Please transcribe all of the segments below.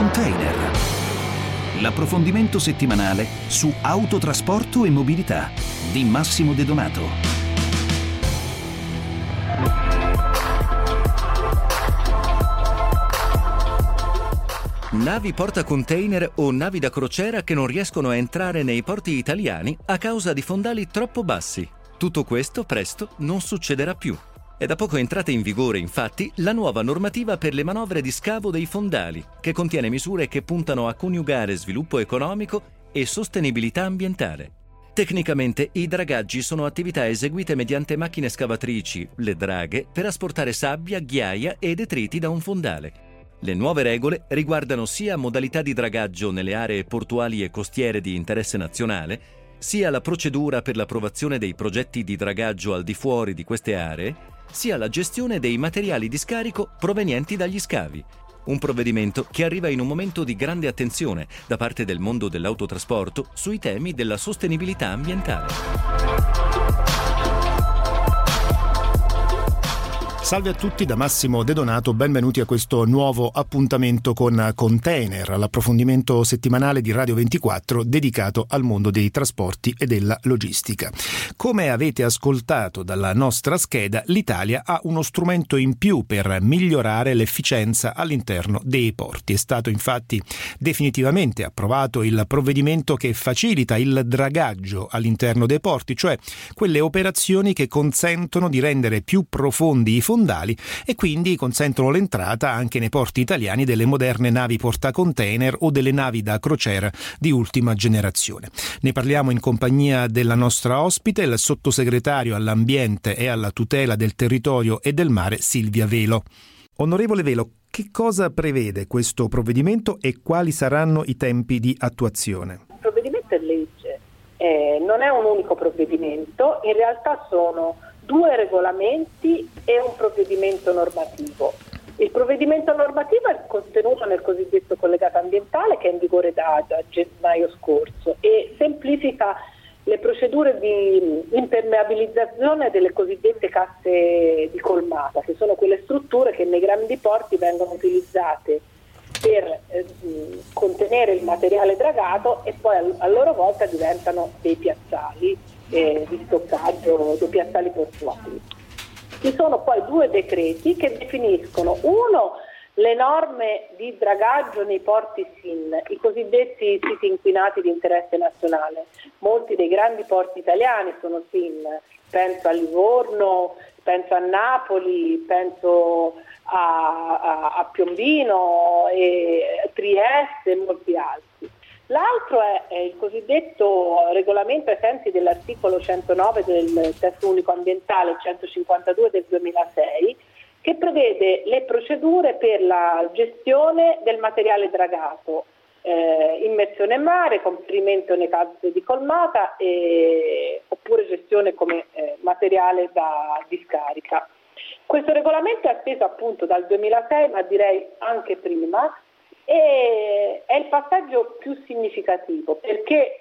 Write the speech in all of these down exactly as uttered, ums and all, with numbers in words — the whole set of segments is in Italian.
Container. L'approfondimento settimanale su autotrasporto e mobilità di Massimo De Donato. Navi portacontainer o navi da crociera che non riescono a entrare nei porti italiani a causa di fondali troppo bassi. Tutto questo presto non succederà più. È da poco entrata in vigore, infatti, la nuova normativa per le manovre di scavo dei fondali, che contiene misure che puntano a coniugare sviluppo economico e sostenibilità ambientale. Tecnicamente, i dragaggi sono attività eseguite mediante macchine scavatrici, le draghe, per asportare sabbia, ghiaia e detriti da un fondale. Le nuove regole riguardano sia modalità di dragaggio nelle aree portuali e costiere di interesse nazionale, sia la procedura per l'approvazione dei progetti di dragaggio al di fuori di queste aree, sia la gestione dei materiali di scarico provenienti dagli scavi. Un provvedimento che arriva in un momento di grande attenzione da parte del mondo dell'autotrasporto sui temi della sostenibilità ambientale. Salve a tutti da Massimo De Donato, benvenuti a questo nuovo appuntamento con Container, l'approfondimento settimanale di Radio ventiquattro dedicato al mondo dei trasporti e della logistica. Come avete ascoltato dalla nostra scheda, l'Italia ha uno strumento in più per migliorare l'efficienza all'interno dei porti. È stato infatti definitivamente approvato il provvedimento che facilita il dragaggio all'interno dei porti, cioè quelle operazioni che consentono di rendere più profondi i fondali e quindi consentono l'entrata anche nei porti italiani delle moderne navi portacontainer o delle navi da crociera di ultima generazione. Ne parliamo in compagnia della nostra ospite, il sottosegretario all'ambiente e alla tutela del territorio e del mare, Silvia Velo. Onorevole Velo, che cosa prevede questo provvedimento e quali saranno i tempi di attuazione? Il provvedimento è legge, eh, non è un unico provvedimento, in realtà sono due regolamenti e un provvedimento normativo. Il provvedimento normativo è contenuto nel cosiddetto collegato ambientale, che è in vigore da, da gennaio scorso, e semplifica le procedure di impermeabilizzazione delle cosiddette casse di colmata, che sono quelle strutture che nei grandi porti vengono utilizzate per eh, contenere il materiale dragato e poi a, a loro volta diventano dei piazzali eh, di stoccaggio, dei piazzali portuali. Ci sono poi due decreti che definiscono, uno, le norme di dragaggio nei porti S I N, i cosiddetti siti inquinati di interesse nazionale. Molti dei grandi porti italiani sono S I N, penso a Livorno, penso a Napoli, penso a, a, a Piombino, e Trieste e molti altri. L'altro è, è il cosiddetto regolamento ai sensi dell'articolo centonove del testo unico ambientale, centocinquantadue del duemilasei, che prevede le procedure per la gestione del materiale dragato, eh, immersione in mare, conferimento nei casse di colmata e, oppure gestione come eh, materiale da discarica. Questo regolamento è atteso appunto dal duemilasei, ma direi anche prima, e è il passaggio più significativo perché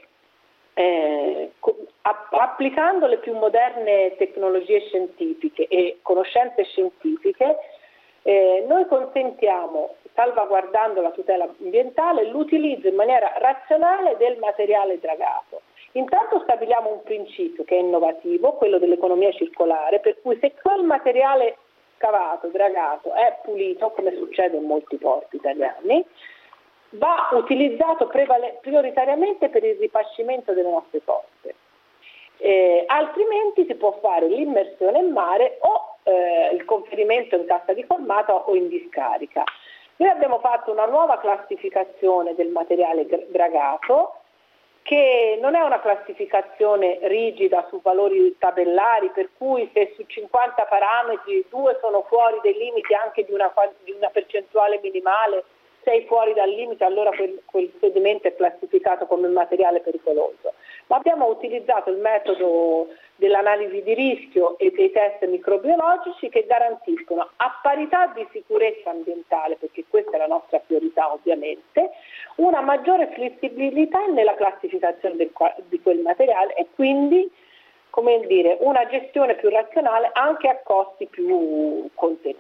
eh, applicando le più moderne tecnologie scientifiche e conoscenze scientifiche eh, noi consentiamo, salvaguardando la tutela ambientale, l'utilizzo in maniera razionale del materiale dragato. Intanto stabiliamo un principio che è innovativo, quello dell'economia circolare, per cui se quel materiale scavato, dragato, è pulito, come succede in molti porti italiani, va utilizzato prevale- prioritariamente per il ripascimento delle nostre coste. Eh, altrimenti si può fare l'immersione in mare o eh, il conferimento in cassa di colmata o in discarica. Noi abbiamo fatto una nuova classificazione del materiale dragato, che non è una classificazione rigida su valori tabellari, per cui se su cinquanta parametri due sono fuori dei limiti anche di una, di una percentuale minimale, sei fuori dal limite, allora quel, quel sedimento è classificato come materiale pericoloso. Ma abbiamo utilizzato il metodo dell'analisi di rischio e dei test microbiologici che garantiscono, a parità di sicurezza ambientale, perché questa è la nostra priorità ovviamente, una maggiore flessibilità nella classificazione del, di quel materiale e quindi, come dire, una gestione più razionale anche a costi più contenuti.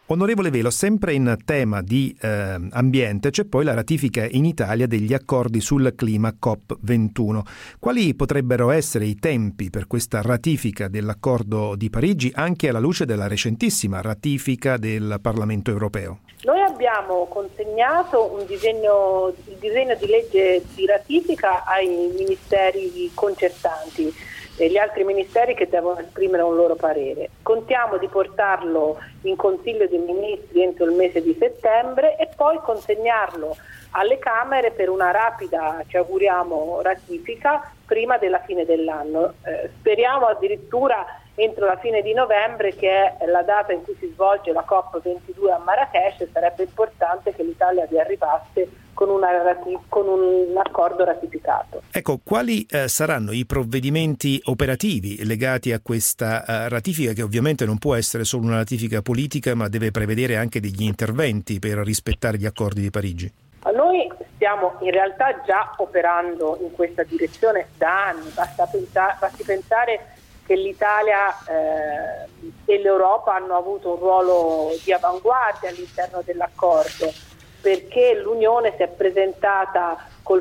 Onorevole Velo, sempre in tema di eh, ambiente c'è poi la ratifica in Italia degli accordi sul clima COP ventuno. Quali potrebbero essere i tempi per questa ratifica dell'accordo di Parigi, anche alla luce della recentissima ratifica del Parlamento europeo? Noi abbiamo consegnato un disegno, il disegno di legge di ratifica ai ministeri concertanti e gli altri ministeri che devono esprimere un loro parere. Contiamo di portarlo in Consiglio dei Ministri entro il mese di settembre e poi consegnarlo alle Camere per una rapida, ci auguriamo, ratifica prima della fine dell'anno. Eh, speriamo addirittura entro la fine di novembre, che è la data in cui si svolge la COP ventidue a Marrakech. Sarebbe importante che l'Italia vi arrivasse con, una, con un accordo ratificato. Ecco, quali eh, saranno i provvedimenti operativi legati a questa eh, ratifica, che ovviamente non può essere solo una ratifica politica, ma deve prevedere anche degli interventi per rispettare gli accordi di Parigi? Noi stiamo in realtà già operando in questa direzione da anni. Basta pensare, basti pensare che l'Italia eh, e l'Europa hanno avuto un ruolo di avanguardia all'interno dell'accordo, perché l'Unione si è presentata col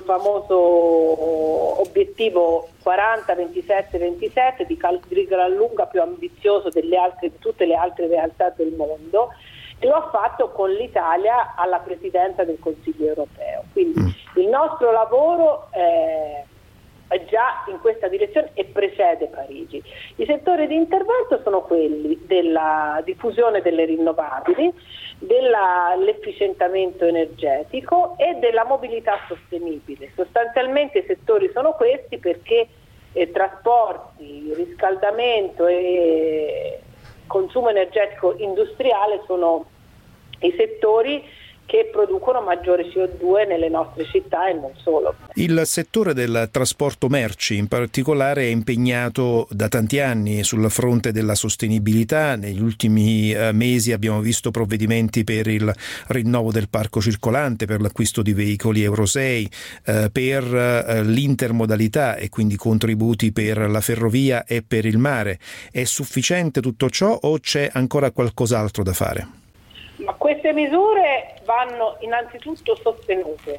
famoso obiettivo quaranta ventisette ventisette di, cal- di gran lunga più ambizioso delle altre, di tutte le altre realtà del mondo, e lo ha fatto con l'Italia alla presidenza del Consiglio europeo. Quindi mm. il nostro lavoro eh, è già in questa direzione e precede Parigi. I settori di intervento sono quelli della diffusione delle rinnovabili, dell'efficientamento energetico e della mobilità sostenibile. Sostanzialmente i settori sono questi, perché eh, trasporti, riscaldamento e consumo energetico industriale sono i settori che producono maggiore C O due nelle nostre città e non solo. Il settore del trasporto merci in particolare è impegnato da tanti anni sul fronte della sostenibilità. Negli ultimi eh, mesi abbiamo visto provvedimenti per il rinnovo del parco circolante, per l'acquisto di veicoli Euro sei, eh, per eh, l'intermodalità e quindi contributi per la ferrovia e per il mare. È sufficiente tutto ciò o c'è ancora qualcos'altro da fare? Ma queste misure vanno innanzitutto sostenute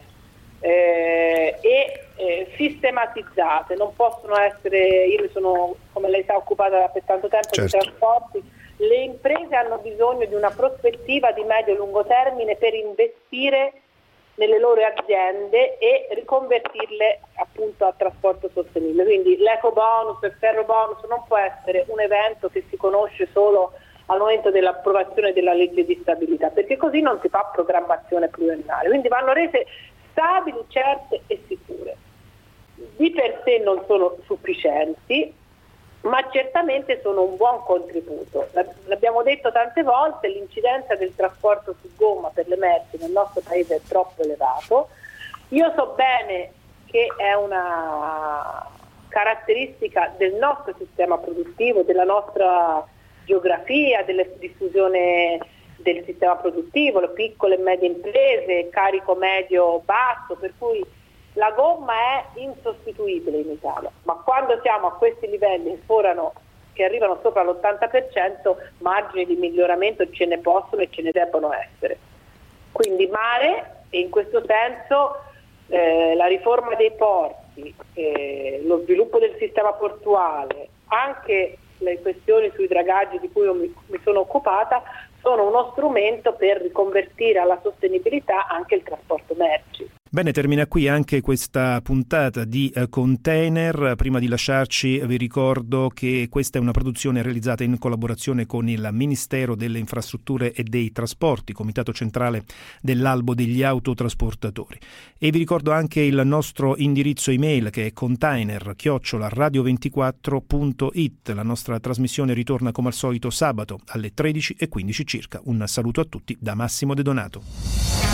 eh, e eh, sistematizzate, non possono essere, io mi sono, come lei sa, occupata per tanto tempo certo. di trasporti. Le imprese hanno bisogno di una prospettiva di medio-lungo termine per investire nelle loro aziende e riconvertirle appunto a trasporto sostenibile. Quindi l'eco bonus, il ferro bonus non può essere un evento che si conosce solo al momento dell'approvazione della legge di stabilità, perché così non si fa programmazione pluriennale. Quindi vanno rese stabili, certe e sicure. Di per sé non sono sufficienti, ma certamente sono un buon contributo. L'abbiamo detto tante volte, l'incidenza del trasporto su gomma per le merci nel nostro paese è troppo elevato. Io so bene che è una caratteristica del nostro sistema produttivo, della nostra geografia, della diffusione del sistema produttivo, le piccole e medie imprese, carico medio basso, per cui la gomma è insostituibile in Italia, ma quando siamo a questi livelli che, forano, che arrivano sopra l'ottanta per cento, margini di miglioramento ce ne possono e ce ne debbono essere. Quindi mare, e in questo senso eh, la riforma dei porti, eh, lo sviluppo del sistema portuale, anche le questioni sui dragaggi di cui io mi, mi sono occupata, sono uno strumento per riconvertire alla sostenibilità anche il trasporto merci. Bene, termina qui anche questa puntata di uh, Container. Prima di lasciarci vi ricordo che questa è una produzione realizzata in collaborazione con il Ministero delle Infrastrutture e dei Trasporti, Comitato Centrale dell'Albo degli Autotrasportatori. E vi ricordo anche il nostro indirizzo email, che è container chiocciola radio ventiquattro punto it. La nostra trasmissione ritorna come al solito sabato alle tredici e quindici circa. Un saluto a tutti da Massimo De Donato.